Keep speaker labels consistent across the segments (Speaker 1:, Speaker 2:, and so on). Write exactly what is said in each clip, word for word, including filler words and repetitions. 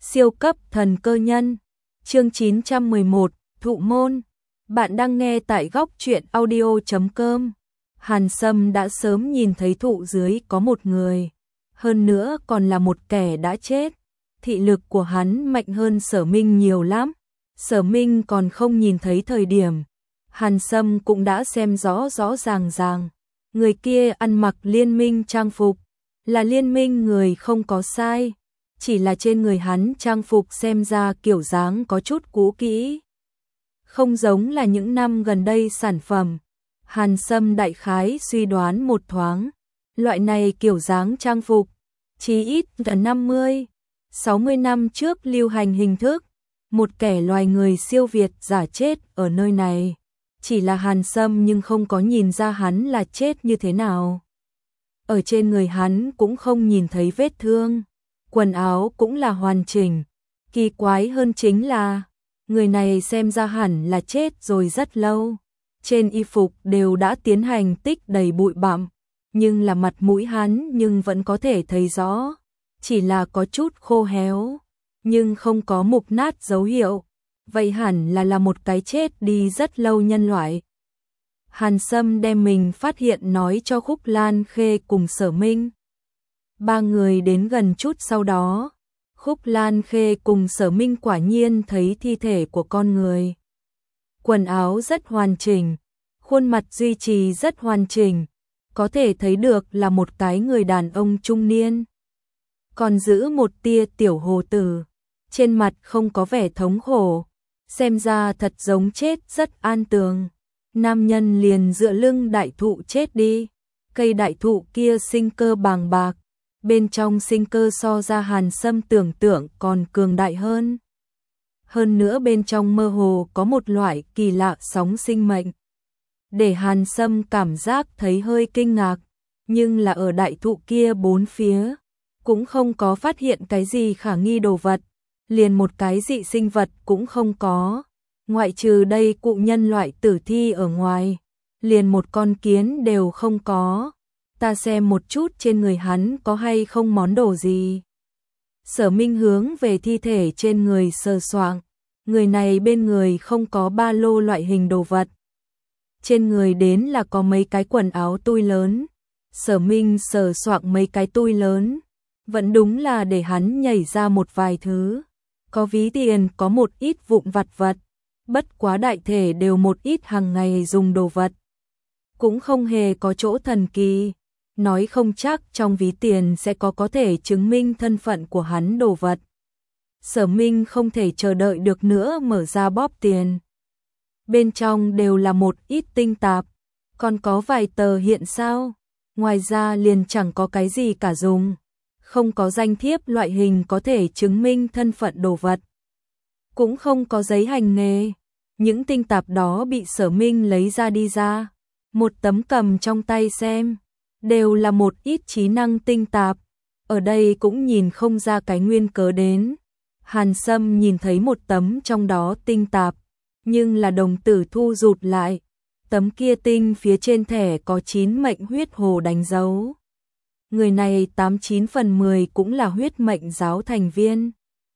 Speaker 1: Siêu cấp thần cơ nhân. Chương chín trăm mười một, Thụ môn. Bạn đang nghe tại góc truyện audio chấm com. Hàn Sâm đã sớm nhìn thấy thụ dưới có một người, hơn nữa còn là một kẻ đã chết. Thị lực của hắn mạnh hơn Sở Minh nhiều lắm. Sở Minh còn không nhìn thấy thời điểm, Hàn Sâm cũng đã xem rõ rõ ràng ràng. Người kia ăn mặc liên minh trang phục, là liên minh người không có sai. Chỉ là trên người hắn trang phục xem ra kiểu dáng có chút cũ kỹ, không giống là những năm gần đây sản phẩm. Hàn Sâm đại khái suy đoán một thoáng, loại này kiểu dáng trang phục chí ít là năm mươi, sáu mươi năm trước lưu hành hình thức, một kẻ loài người siêu việt giả chết ở nơi này. Chỉ là Hàn Sâm nhưng không có nhìn ra hắn là chết như thế nào. Ở trên người hắn cũng không nhìn thấy vết thương, quần áo cũng là hoàn chỉnh. Kỳ quái hơn chính là, người này xem ra hẳn là chết rồi rất lâu. Trên y phục đều đã tiến hành tích đầy bụi bặm, nhưng là mặt mũi hắn nhưng vẫn có thể thấy rõ, chỉ là có chút khô héo, nhưng không có mục nát dấu hiệu. Vậy hẳn là là một cái chết đi rất lâu nhân loại. Hàn Sâm đem mình phát hiện nói cho Khúc Lan Khê cùng Sở Minh. Ba người đến gần chút sau đó, Khúc Lan Khê cùng Sở Minh quả nhiên thấy thi thể của con người. Quần áo rất hoàn chỉnh, khuôn mặt duy trì rất hoàn chỉnh, có thể thấy được là một cái người đàn ông trung niên. Còn giữ một tia tiểu hồ tử, trên mặt không có vẻ thống khổ, xem ra thật giống chết rất an tường. Nam nhân liền dựa lưng đại thụ chết đi. Cây đại thụ kia sinh cơ bàng bạc, bên trong sinh cơ so ra Hàn Sâm tưởng tượng còn cường đại hơn. Hơn nữa bên trong mơ hồ có một loại kỳ lạ sóng sinh mệnh, để Hàn Sâm cảm giác thấy hơi kinh ngạc, nhưng là ở đại thụ kia bốn phía, cũng không có phát hiện cái gì khả nghi đồ vật, liền một cái dị sinh vật cũng không có, ngoại trừ đây cụ nhân loại tử thi ở ngoài, liền một con kiến đều không có. Ta xem một chút trên người hắn có hay không món đồ gì. Sở Minh hướng về thi thể trên người sờ soạng, người này bên người không có ba lô loại hình đồ vật. Trên người đến là có mấy cái quần áo tui lớn. Sở Minh sờ soạng mấy cái tui lớn, vẫn đúng là để hắn nhảy ra một vài thứ. Có ví tiền, có một ít vụn vặt vật, bất quá đại thể đều một ít hàng ngày dùng đồ vật. Cũng không hề có chỗ thần kỳ, nói không chắc trong ví tiền sẽ có có thể chứng minh thân phận của hắn đồ vật. Sở Minh không thể chờ đợi được nữa mở ra bóp tiền. Bên trong đều là một ít tinh tạp, còn có vài tờ hiện sao, ngoài ra liền chẳng có cái gì cả dùng. Không có danh thiếp loại hình có thể chứng minh thân phận đồ vật, cũng không có giấy hành nghề. Những tinh tạp đó bị Sở Minh lấy ra đi ra, một tấm cầm trong tay xem, đều là một ít trí năng tinh tạp. Ở đây cũng nhìn không ra cái nguyên cớ đến. Hàn Sâm nhìn thấy một tấm trong đó tinh tạp, nhưng là đồng tử thu rụt lại. Tấm kia tinh phía trên thẻ có chín mệnh huyết hồ đánh dấu. Người này tám chín phần mười cũng là huyết mệnh giáo thành viên.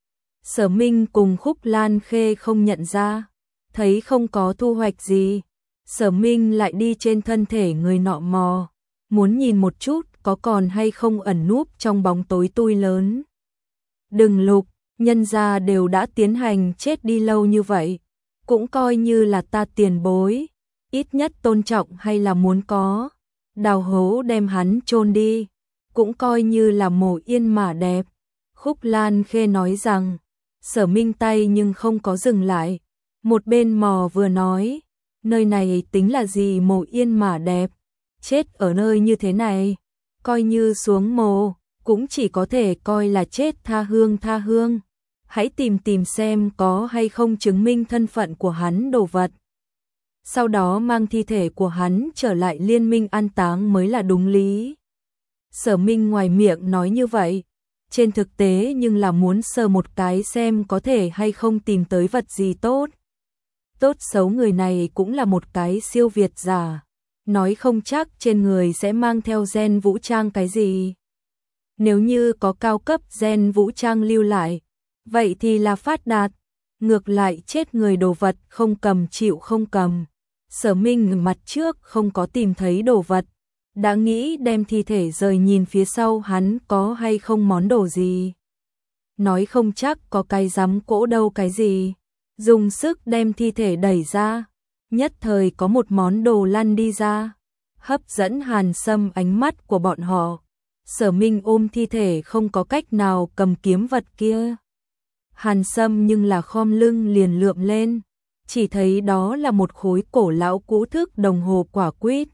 Speaker 1: Sở Minh cùng Khúc Lan Khê không nhận ra, thấy không có thu hoạch gì. Sở Minh lại đi trên thân thể người nọ mò, muốn nhìn một chút có còn hay không ẩn núp trong bóng tối tui lớn. Đừng lục, nhân gia đều đã tiến hành chết đi lâu như vậy, cũng coi như là ta tiền bối, ít nhất tôn trọng hay là muốn có. Đào hố đem hắn chôn đi, cũng coi như là mồ yên mà đẹp. Khúc Lan Khê nói rằng. Sở Minh tay nhưng không có dừng lại, một bên mò vừa nói, nơi này tính là gì mồ yên mà đẹp, chết ở nơi như thế này, coi như xuống mồ, cũng chỉ có thể coi là chết tha hương tha hương. Hãy tìm tìm xem có hay không chứng minh thân phận của hắn đồ vật. Sau đó mang thi thể của hắn trở lại liên minh an táng mới là đúng lý. Sở Minh ngoài miệng nói như vậy, trên thực tế nhưng là muốn sờ một cái xem có thể hay không tìm tới vật gì tốt. Tốt xấu người này cũng là một cái siêu việt giả, nói không chắc trên người sẽ mang theo gen vũ trang cái gì. Nếu như có cao cấp gen vũ trang lưu lại, vậy thì là phát đạt. Ngược lại chết người đồ vật không cầm chịu không cầm. Sở Minh mặt trước không có tìm thấy đồ vật, đã nghĩ đem thi thể rời nhìn phía sau hắn có hay không món đồ gì. Nói không chắc có cái giám cỗ đâu cái gì. Dùng sức đem thi thể đẩy ra, nhất thời có một món đồ lăn đi ra, hấp dẫn Hàn Sâm ánh mắt của bọn họ. Sở Minh ôm thi thể không có cách nào cầm kiếm vật kia. Hàn Sâm nhưng là khom lưng liền lượm lên, chỉ thấy đó là một khối cổ lão cũ thước đồng hồ quả quýt.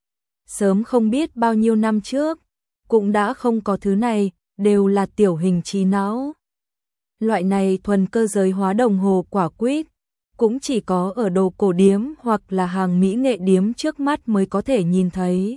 Speaker 1: Sớm không biết bao nhiêu năm trước, cũng đã không có thứ này, đều là tiểu hình trí não. Loại này thuần cơ giới hóa đồng hồ quả quýt, cũng chỉ có ở đồ cổ điếm hoặc là hàng mỹ nghệ điếm trước mắt mới có thể nhìn thấy.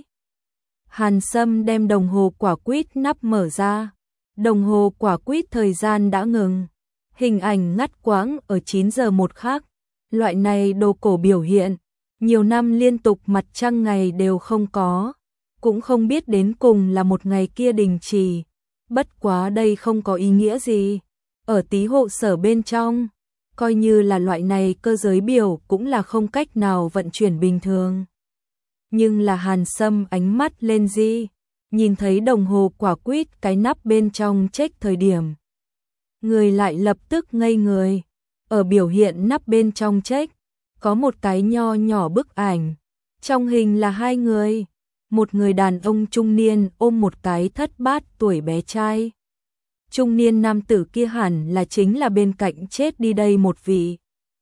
Speaker 1: Hàn Sâm đem đồng hồ quả quýt nắp mở ra, đồng hồ quả quýt thời gian đã ngừng, hình ảnh ngắt quãng ở chín giờ một khắc. Loại này đồ cổ biểu hiện, nhiều năm liên tục mặt trăng ngày đều không có, cũng không biết đến cùng là một ngày kia đình chỉ, bất quá đây không có ý nghĩa gì. Ở tí hộ sở bên trong, coi như là loại này cơ giới biểu cũng là không cách nào vận chuyển bình thường. Nhưng là Hàn Sâm ánh mắt lên di, nhìn thấy đồng hồ quả quýt cái nắp bên trong check thời điểm. Người lại lập tức ngây người, ở biểu hiện nắp bên trong check, có một cái nho nhỏ bức ảnh. Trong hình là hai người, một người đàn ông trung niên ôm một cái thất bát tuổi bé trai. Trung niên nam tử kia hẳn là chính là bên cạnh chết đi đây một vị.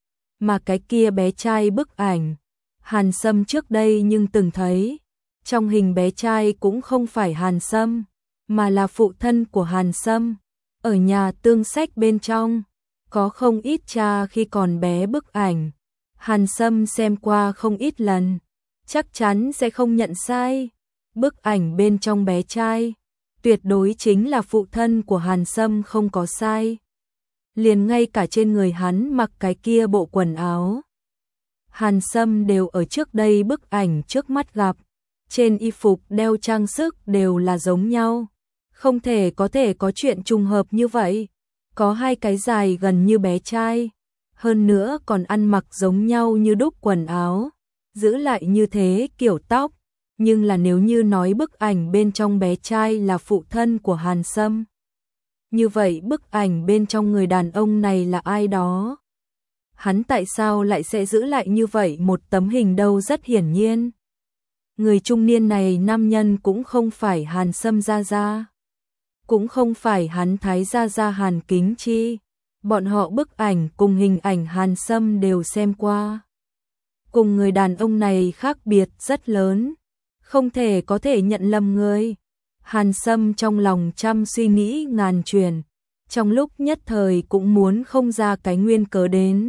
Speaker 1: Mà cái kia bé trai bức ảnh, Hàn Sâm trước đây nhưng từng thấy. Trong hình bé trai cũng không phải Hàn Sâm, mà là phụ thân của Hàn Sâm. Ở nhà tương sách bên trong, có không ít cha khi còn bé bức ảnh. Hàn Sâm xem qua không ít lần, chắc chắn sẽ không nhận sai. Bức ảnh bên trong bé trai tuyệt đối chính là phụ thân của Hàn Sâm không có sai. Liền ngay cả trên người hắn mặc cái kia bộ quần áo, Hàn Sâm đều ở trước đây bức ảnh trước mắt gặp. Trên y phục đeo trang sức đều là giống nhau. Không thể có thể có chuyện trùng hợp như vậy. Có hai cái dài gần như bé trai, hơn nữa còn ăn mặc giống nhau như đúc quần áo, giữ lại như thế kiểu tóc. Nhưng là nếu như nói bức ảnh bên trong bé trai là phụ thân của Hàn Sâm, như vậy bức ảnh bên trong người đàn ông này là ai đó? Hắn tại sao lại sẽ giữ lại như vậy một tấm hình đâu? Rất hiển nhiên, người trung niên này nam nhân cũng không phải Hàn Sâm gia gia, cũng không phải hắn thái gia gia Hàn Kính Chi. Bọn họ bức ảnh cùng hình ảnh Hàn Sâm đều xem qua. Cùng người đàn ông này khác biệt rất lớn, không thể có thể nhận lầm người. Hàn Sâm trong lòng trăm suy nghĩ ngàn chuyển, trong lúc nhất thời cũng muốn không ra cái nguyên cớ đến.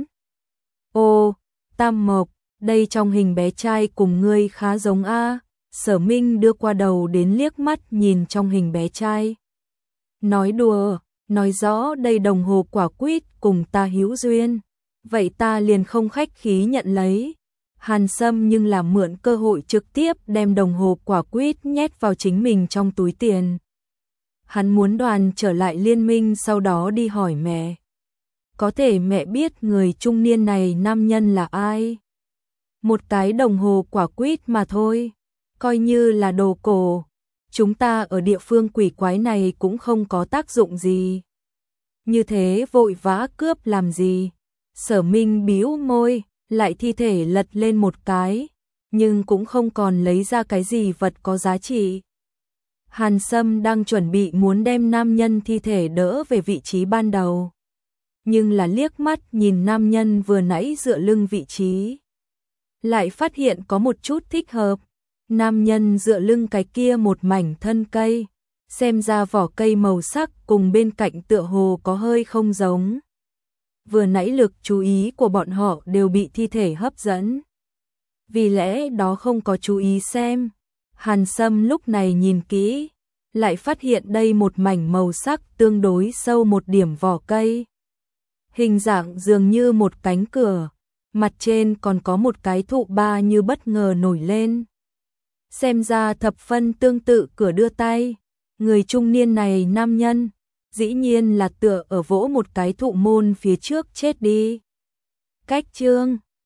Speaker 1: Ô, Tam Mộc, đây trong hình bé trai cùng ngươi khá giống a. Sở Minh đưa qua đầu đến liếc mắt nhìn trong hình bé trai. Nói đùa, nói rõ đây đồng hồ quả quýt cùng ta hữu duyên, vậy ta liền không khách khí nhận lấy. Hàn Sâm nhưng là mượn cơ hội trực tiếp đem đồng hồ quả quýt nhét vào chính mình trong túi tiền. Hắn muốn đoàn trở lại liên minh sau đó đi hỏi mẹ. Có thể mẹ biết người trung niên này nam nhân là ai? Một cái đồng hồ quả quýt mà thôi, coi như là đồ cổ. Chúng ta ở địa phương quỷ quái này cũng không có tác dụng gì. Như thế vội vã cướp làm gì? Sở Minh bĩu môi, lại thi thể lật lên một cái, nhưng cũng không còn lấy ra cái gì vật có giá trị. Hàn Sâm đang chuẩn bị muốn đem nam nhân thi thể đỡ về vị trí ban đầu, nhưng là liếc mắt nhìn nam nhân vừa nãy dựa lưng vị trí, lại phát hiện có một chút thích hợp. Nam nhân dựa lưng cái kia một mảnh thân cây, xem ra vỏ cây màu sắc cùng bên cạnh tựa hồ có hơi không giống. Vừa nãy lực chú ý của bọn họ đều bị thi thể hấp dẫn, vì lẽ đó không có chú ý xem. Hàn Sâm lúc này nhìn kỹ, lại phát hiện đây một mảnh màu sắc tương đối sâu một điểm vỏ cây. Hình dạng dường như một cánh cửa, mặt trên còn có một cái thụ ba như bất ngờ nổi lên. Xem ra thập phân tương tự cửa đưa tay. Người trung niên này nam nhân, dĩ nhiên là tựa ở vỗ một cái thụ môn phía trước chết đi. Cách chương